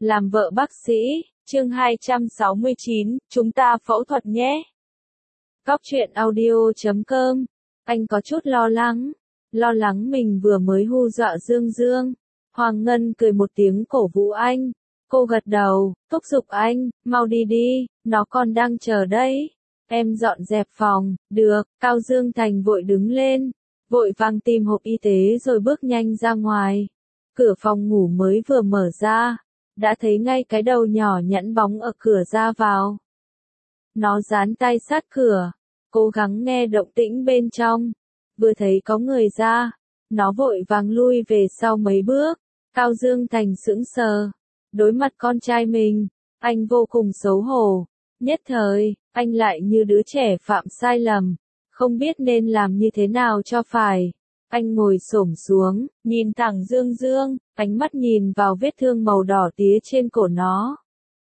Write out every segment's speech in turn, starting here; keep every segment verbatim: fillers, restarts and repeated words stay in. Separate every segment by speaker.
Speaker 1: Làm vợ bác sĩ, chương hai trăm sáu mươi chín, chúng ta phẫu thuật nhé. Góc truyện audio chấm com, anh có chút lo lắng, lo lắng mình vừa mới hu dọa Dương Dương. Hoàng Ngân cười một tiếng cổ vũ anh, cô gật đầu, thúc giục anh, mau đi đi, nó còn đang chờ đấy. Em dọn dẹp phòng, được, Cao Dương Thành vội đứng lên, vội vàng tìm hộp y tế rồi bước nhanh ra ngoài. Cửa phòng ngủ mới vừa mở ra, đã thấy ngay cái đầu nhỏ nhẵn bóng ở cửa ra vào. Nó dán tay sát cửa, cố gắng nghe động tĩnh bên trong. Vừa thấy có người ra, nó vội vàng lui về sau mấy bước. Cao Dương Thành sững sờ, đối mặt con trai mình, anh vô cùng xấu hổ. Nhất thời, anh lại như đứa trẻ phạm sai lầm, không biết nên làm như thế nào cho phải. Anh ngồi xổm xuống, nhìn thẳng Dương Dương, ánh mắt nhìn vào vết thương màu đỏ tía trên cổ nó.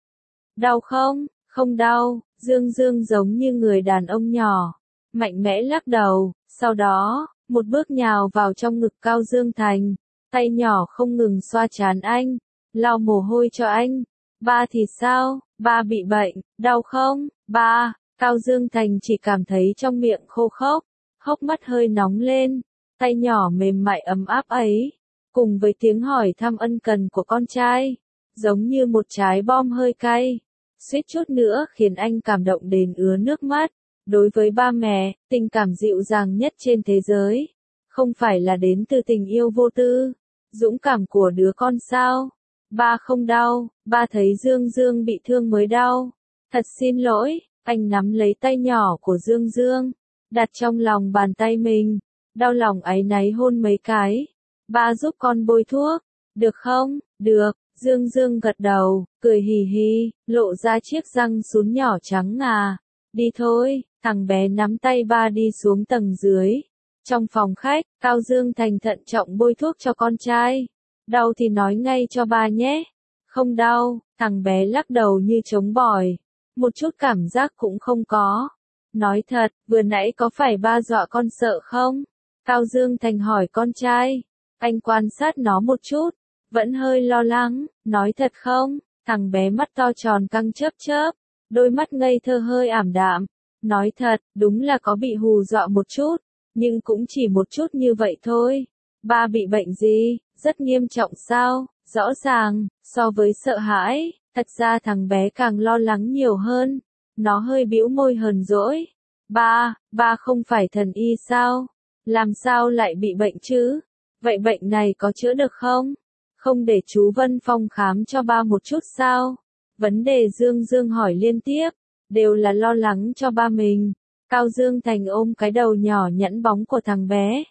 Speaker 1: Đau không? Không đau. Dương Dương giống như người đàn ông nhỏ, mạnh mẽ lắc đầu, sau đó, một bước nhào vào trong ngực Cao Dương Thành, tay nhỏ không ngừng xoa trán anh, lau mồ hôi cho anh. Ba thì sao? Ba bị bệnh, đau không? Ba, Cao Dương Thành chỉ cảm thấy trong miệng khô khốc, hốc mắt hơi nóng lên. Tay nhỏ mềm mại ấm áp ấy, cùng với tiếng hỏi thăm ân cần của con trai, giống như một trái bom hơi cay, suýt chút nữa khiến anh cảm động đến ứa nước mắt. Đối với ba mẹ, tình cảm dịu dàng nhất trên thế giới, không phải là đến từ tình yêu vô tư, dũng cảm của đứa con sao? Ba không đau, ba thấy Dương Dương bị thương mới đau. Thật xin lỗi, anh nắm lấy tay nhỏ của Dương Dương, đặt trong lòng bàn tay mình. Đau lòng áy náy hôn mấy cái. Ba giúp con bôi thuốc, được không? Được, Dương Dương gật đầu, cười hì hì, lộ ra chiếc răng sún nhỏ trắng ngà. Đi thôi, thằng bé nắm tay ba đi xuống tầng dưới. Trong phòng khách, Cao Dương Thành thận trọng bôi thuốc cho con trai. Đau thì nói ngay cho ba nhé. Không đau, thằng bé lắc đầu như trống bỏi. Một chút cảm giác cũng không có. Nói thật, vừa nãy có phải ba dọa con sợ không? Cao Dương Thành hỏi con trai. Anh quan sát nó một chút, vẫn hơi lo lắng, nói thật không? Thằng bé mắt to tròn căng chớp chớp, đôi mắt ngây thơ hơi ảm đạm. Nói thật, đúng là có bị hù dọa một chút, nhưng cũng chỉ một chút như vậy thôi. Ba bị bệnh gì? Rất nghiêm trọng sao? Rõ ràng, so với sợ hãi, thật ra thằng bé càng lo lắng nhiều hơn. Nó hơi bĩu môi hờn dỗi. Ba, ba không phải thần y sao? Làm sao lại bị bệnh chứ? Vậy bệnh này có chữa được không? Không để chú Vân Phong khám cho ba một chút sao? Vấn đề Dương Dương hỏi liên tiếp, đều là lo lắng cho ba mình. Cao Dương Thành ôm cái đầu nhỏ nhẵn bóng của thằng bé.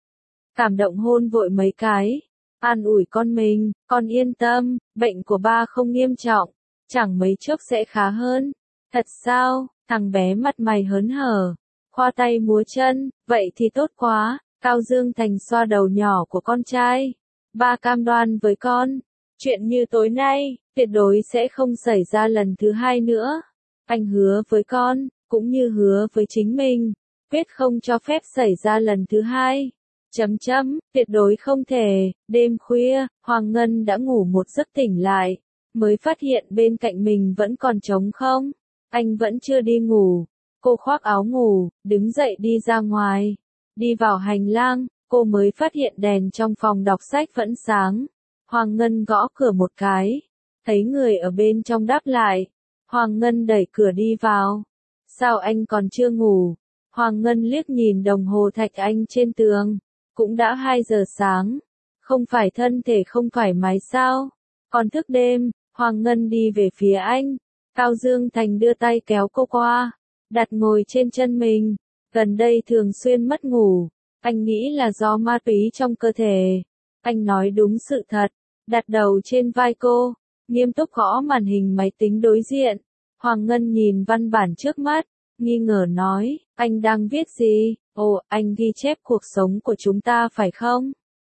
Speaker 1: Cảm động hôn vội mấy cái, an ủi con mình, con yên tâm, bệnh của ba không nghiêm trọng, chẳng mấy chốc sẽ khá hơn. Thật sao? Thằng bé mặt mày hớn hở, khoa tay múa chân, vậy thì tốt quá. Cao Dương Thành xoa đầu nhỏ của con trai. Ba cam đoan với con, chuyện như tối nay, tuyệt đối sẽ không xảy ra lần thứ hai nữa. Anh hứa với con, cũng như hứa với chính mình, quyết không cho phép xảy ra lần thứ hai. Chấm chấm, tuyệt đối không thể. Đêm khuya, Hoàng Ngân đã ngủ một giấc tỉnh lại, mới phát hiện bên cạnh mình vẫn còn trống không. Anh vẫn chưa đi ngủ. Cô khoác áo ngủ, đứng dậy đi ra ngoài. Đi vào hành lang, cô mới phát hiện đèn trong phòng đọc sách vẫn sáng. Hoàng Ngân gõ cửa một cái, thấy người ở bên trong đáp lại. Hoàng Ngân đẩy cửa đi vào. Sao anh còn chưa ngủ? Hoàng Ngân liếc nhìn đồng hồ thạch anh trên tường. Cũng đã hai giờ sáng. Không phải thân thể không thoải mái sao? Còn thức đêm. Hoàng Ngân đi về phía anh. Cao Dương Thành đưa tay kéo cô qua, đặt ngồi trên chân mình. Gần đây thường xuyên mất ngủ, anh nghĩ là do ma túy trong cơ thể. Anh nói đúng sự thật, đặt đầu trên vai cô, nghiêm túc gõ màn hình máy tính đối diện. Hoàng Ngân nhìn văn bản trước mắt, nghi ngờ nói, anh đang viết gì? Ồ, anh ghi chép cuộc sống của chúng ta phải không?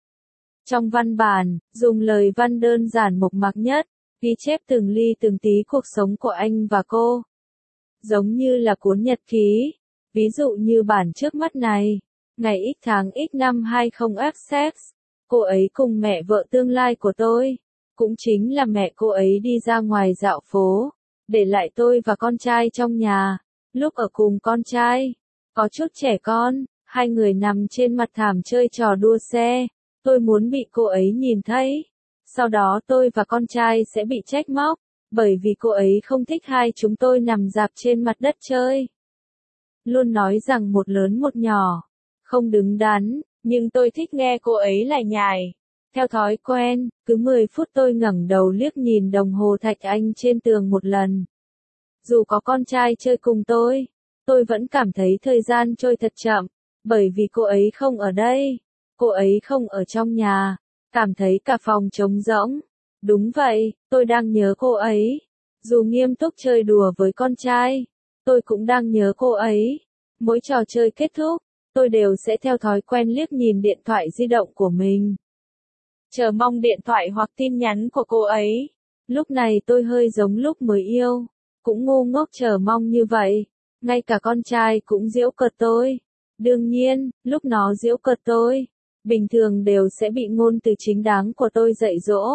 Speaker 1: Trong văn bản, dùng lời văn đơn giản mộc mạc nhất, ghi chép từng ly từng tí cuộc sống của anh và cô. Giống như là cuốn nhật ký. Ví dụ như bản trước mắt này, ngày x tháng x năm hai không F sex, cô ấy cùng mẹ vợ tương lai của tôi, cũng chính là mẹ cô ấy đi ra ngoài dạo phố, để lại tôi và con trai trong nhà. Lúc ở cùng con trai, có chút trẻ con, hai người nằm trên mặt thảm chơi trò đua xe, tôi muốn bị cô ấy nhìn thấy. Sau đó tôi và con trai sẽ bị trách móc, bởi vì cô ấy không thích hai chúng tôi nằm rạp trên mặt đất chơi. Luôn nói rằng một lớn một nhỏ, không đứng đắn, nhưng tôi thích nghe cô ấy lải nhải. Theo thói quen, cứ mười phút tôi ngẩng đầu liếc nhìn đồng hồ thạch anh trên tường một lần. Dù có con trai chơi cùng tôi, tôi vẫn cảm thấy thời gian trôi thật chậm, bởi vì cô ấy không ở đây, cô ấy không ở trong nhà, cảm thấy cả phòng trống rỗng. Đúng vậy, tôi đang nhớ cô ấy. Dù nghiêm túc chơi đùa với con trai, tôi cũng đang nhớ cô ấy. Mỗi trò chơi kết thúc, tôi đều sẽ theo thói quen liếc nhìn điện thoại di động của mình, chờ mong điện thoại hoặc tin nhắn của cô ấy. Lúc này tôi hơi giống lúc mới yêu, cũng ngu ngốc chờ mong như vậy. Ngay cả con trai cũng giễu cợt tôi. Đương nhiên, lúc nó giễu cợt tôi, bình thường đều sẽ bị ngôn từ chính đáng của tôi dạy dỗ.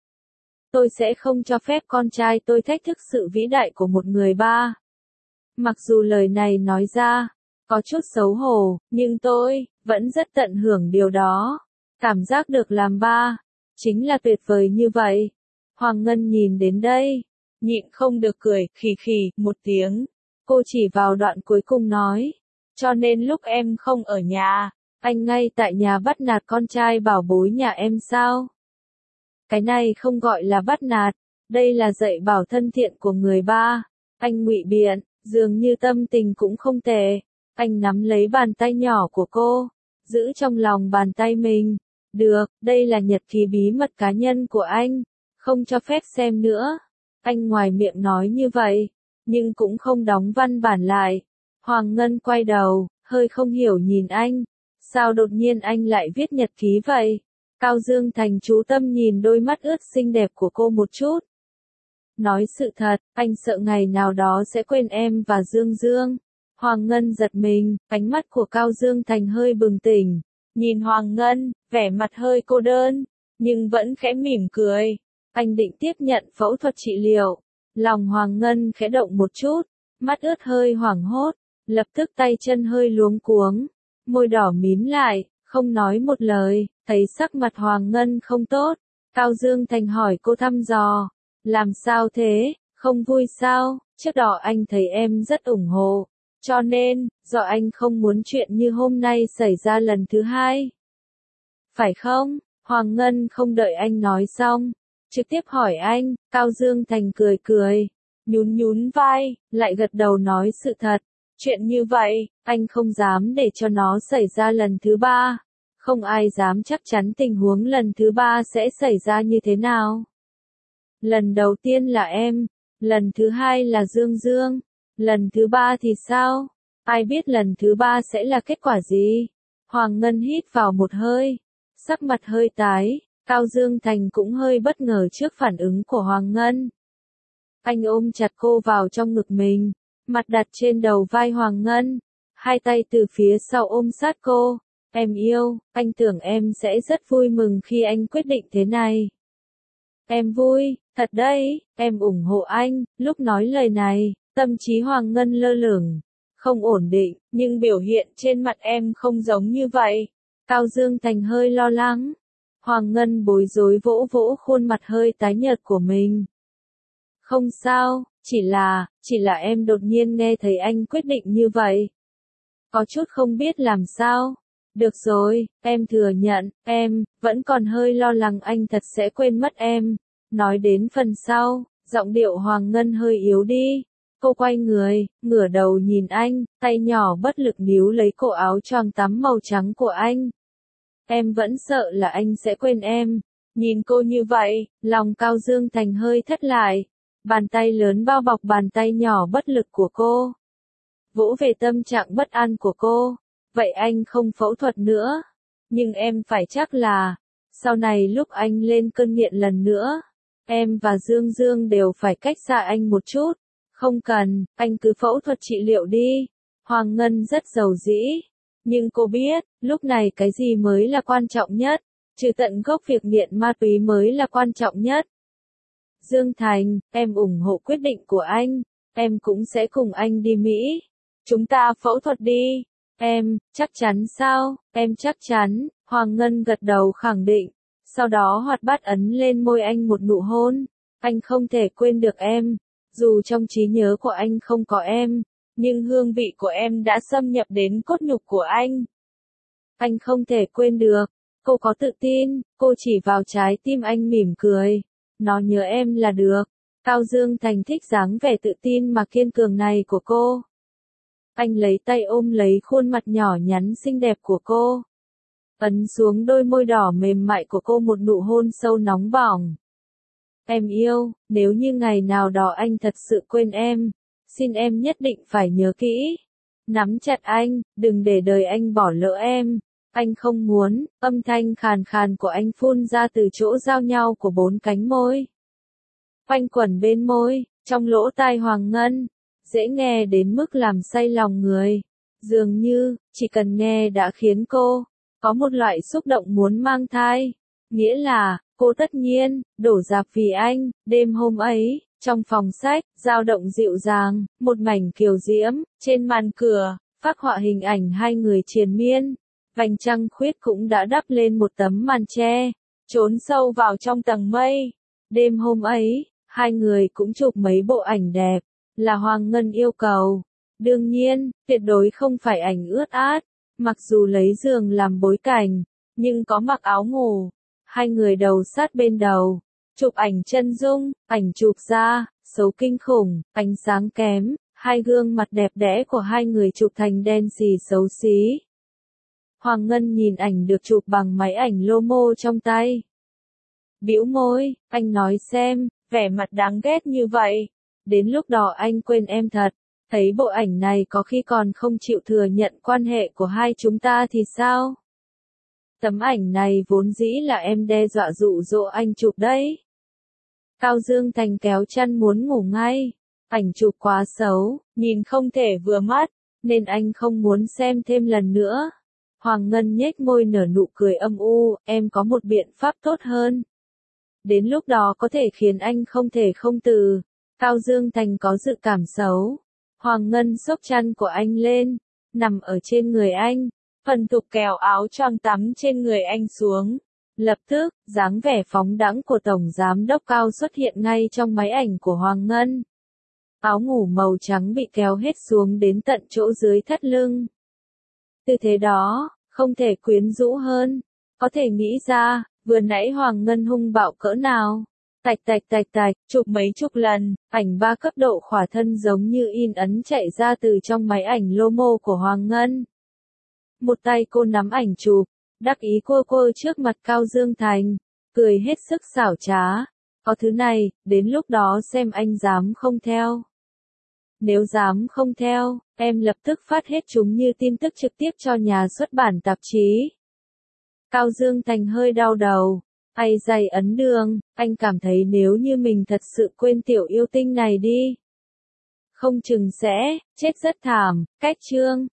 Speaker 1: Tôi sẽ không cho phép con trai tôi thách thức sự vĩ đại của một người ba. Mặc dù lời này nói ra, có chút xấu hổ, nhưng tôi vẫn rất tận hưởng điều đó. Cảm giác được làm ba, chính là tuyệt vời như vậy. Hoàng Ngân nhìn đến đây, nhịn không được cười, khì khì, một tiếng. Cô chỉ vào đoạn cuối cùng nói, cho nên lúc em không ở nhà, anh ngay tại nhà bắt nạt con trai bảo bối nhà em sao? Cái này không gọi là bắt nạt, đây là dạy bảo thân thiện của người ba. Anh ngụy biện, dường như tâm tình cũng không tệ. Anh nắm lấy bàn tay nhỏ của cô, giữ trong lòng bàn tay mình. Được, đây là nhật ký bí mật cá nhân của anh, không cho phép xem nữa. Anh ngoài miệng nói như vậy, nhưng cũng không đóng văn bản lại. Hoàng Ngân quay đầu, hơi không hiểu nhìn anh. Sao đột nhiên anh lại viết nhật ký vậy? Cao Dương Thành chú tâm nhìn đôi mắt ướt xinh đẹp của cô một chút. Nói sự thật, anh sợ ngày nào đó sẽ quên em và Dương Dương. Hoàng Ngân giật mình, ánh mắt của Cao Dương Thành hơi bừng tỉnh. Nhìn Hoàng Ngân, vẻ mặt hơi cô đơn, nhưng vẫn khẽ mỉm cười. Anh định tiếp nhận phẫu thuật trị liệu. Lòng Hoàng Ngân khẽ động một chút, mắt ướt hơi hoảng hốt, lập tức tay chân hơi luống cuống, môi đỏ mím lại, không nói một lời. Thấy sắc mặt Hoàng Ngân không tốt, Cao Dương Thành hỏi cô thăm dò, làm sao thế, không vui sao? Trước đó anh thấy em rất ủng hộ, cho nên, do anh không muốn chuyện như hôm nay xảy ra lần thứ hai. Phải không? Hoàng Ngân không đợi anh nói xong, trực tiếp hỏi anh. Cao Dương Thành cười cười, nhún nhún vai, lại gật đầu nói sự thật. Chuyện như vậy, anh không dám để cho nó xảy ra lần thứ ba. Không ai dám chắc chắn tình huống lần thứ ba sẽ xảy ra như thế nào. Lần đầu tiên là em, lần thứ hai là Dương Dương, lần thứ ba thì sao? Ai biết lần thứ ba sẽ là kết quả gì? Hoàng Ngân hít vào một hơi, sắc mặt hơi tái. Cao Dương Thành cũng hơi bất ngờ trước phản ứng của Hoàng Ngân. Anh ôm chặt cô vào trong ngực mình, mặt đặt trên đầu vai Hoàng Ngân, hai tay từ phía sau ôm sát cô. Em yêu, anh tưởng em sẽ rất vui mừng khi anh quyết định thế này. Em vui, thật đấy, em ủng hộ anh. Lúc nói lời này, tâm trí Hoàng Ngân lơ lửng, không ổn định, nhưng biểu hiện trên mặt em không giống như vậy. Cao Dương Thành hơi lo lắng. Hoàng Ngân bối rối vỗ vỗ khuôn mặt hơi tái nhợt của mình. Không sao, chỉ là, chỉ là em đột nhiên nghe thấy anh quyết định như vậy. Có chút không biết làm sao. Được rồi, em thừa nhận, em vẫn còn hơi lo lắng anh thật sẽ quên mất em. Nói đến phần sau, giọng điệu Hoàng Ngân hơi yếu đi. Cô quay người, ngửa đầu nhìn anh, tay nhỏ bất lực níu lấy cổ áo choàng tắm màu trắng của anh. Em vẫn sợ là anh sẽ quên em. Nhìn cô như vậy, lòng Cao Dương Thành hơi thất lại. Bàn tay lớn bao bọc bàn tay nhỏ bất lực của cô, vỗ về tâm trạng bất an của cô. Vậy anh không phẫu thuật nữa. Nhưng em phải chắc là, sau này lúc anh lên cơn nghiện lần nữa, em và Dương Dương đều phải cách xa anh một chút. Không cần, anh cứ phẫu thuật trị liệu đi. Hoàng Ngân rất giàu dĩ. Nhưng cô biết, lúc này cái gì mới là quan trọng nhất. Trừ tận gốc việc nghiện ma túy mới là quan trọng nhất. Dương Thành, em ủng hộ quyết định của anh, em cũng sẽ cùng anh đi Mỹ. Chúng ta phẫu thuật đi. Em, chắc chắn sao? Em chắc chắn, Hoàng Ngân gật đầu khẳng định. Sau đó hoạt bát ấn lên môi anh một nụ hôn. Anh không thể quên được em. Dù trong trí nhớ của anh không có em, nhưng hương vị của em đã xâm nhập đến cốt nhục của anh. Anh không thể quên được. Cô có tự tin, cô chỉ vào trái tim anh mỉm cười. Nó nhớ em là được. Cao Dương Thành thích dáng vẻ tự tin mà kiên cường này của cô. Anh lấy tay ôm lấy khuôn mặt nhỏ nhắn xinh đẹp của cô. Ấn xuống đôi môi đỏ mềm mại của cô một nụ hôn sâu nóng bỏng. Em yêu, nếu như ngày nào đó anh thật sự quên em, xin em nhất định phải nhớ kỹ. Nắm chặt anh, đừng để đời anh bỏ lỡ em. Anh không muốn, âm thanh khàn khàn của anh phun ra từ chỗ giao nhau của bốn cánh môi. Quanh quẩn bên môi, trong lỗ tai Hoàng Ngân, dễ nghe đến mức làm say lòng người. Dường như, chỉ cần nghe đã khiến cô có một loại xúc động muốn mang thai. Nghĩa là, cô tất nhiên, đổ dạp vì anh. Đêm hôm ấy, trong phòng sách, dao động dịu dàng, một mảnh kiều diễm, trên màn cửa, phác họa hình ảnh hai người triền miên. Vành trăng khuyết cũng đã đắp lên một tấm màn che, trốn sâu vào trong tầng mây. Đêm hôm ấy, hai người cũng chụp mấy bộ ảnh đẹp, là Hoàng Ngân yêu cầu. Đương nhiên, tuyệt đối không phải ảnh ướt át, mặc dù lấy giường làm bối cảnh, nhưng có mặc áo ngủ. Hai người đầu sát bên đầu, chụp ảnh chân dung, ảnh chụp ra, xấu kinh khủng, ánh sáng kém, hai gương mặt đẹp đẽ của hai người chụp thành đen xì xấu xí. Hoàng Ngân nhìn ảnh được chụp bằng máy ảnh Lomo trong tay. Bĩu môi, anh nói xem, vẻ mặt đáng ghét như vậy. Đến lúc đó anh quên em thật. Thấy bộ ảnh này có khi còn không chịu thừa nhận quan hệ của hai chúng ta thì sao? Tấm ảnh này vốn dĩ là em đe dọa dụ dỗ anh chụp đấy. Cao Dương Thành kéo chăn muốn ngủ ngay. Ảnh chụp quá xấu, nhìn không thể vừa mắt, nên anh không muốn xem thêm lần nữa. Hoàng Ngân nhếch môi nở nụ cười âm u, em có một biện pháp tốt hơn. Đến lúc đó có thể khiến anh không thể không từ. Cao Dương Thành có dự cảm xấu. Hoàng Ngân xốc chăn của anh lên, nằm ở trên người anh, phần tục kéo áo choàng tắm trên người anh xuống. Lập tức, dáng vẻ phóng đãng của Tổng Giám đốc Cao xuất hiện ngay trong máy ảnh của Hoàng Ngân. Áo ngủ màu trắng bị kéo hết xuống đến tận chỗ dưới thắt lưng. Tư thế đó, không thể quyến rũ hơn. Có thể nghĩ ra, vừa nãy Hoàng Ngân hung bạo cỡ nào. Tạch tạch tạch tạch, chụp mấy chục lần, ảnh ba cấp độ khỏa thân giống như in ấn chạy ra từ trong máy ảnh Lomo của Hoàng Ngân. Một tay cô nắm ảnh chụp, đắc ý cô cô trước mặt Cao Dương Thành, cười hết sức xảo trá. Có thứ này, đến lúc đó xem anh dám không theo. Nếu dám không theo, em lập tức phát hết chúng như tin tức trực tiếp cho nhà xuất bản tạp chí. Cao Dương Thành hơi đau đầu. Ai dày ấn đường, anh cảm thấy nếu như mình thật sự quên tiểu yêu tinh này đi. Không chừng sẽ, chết rất thảm, cách chương.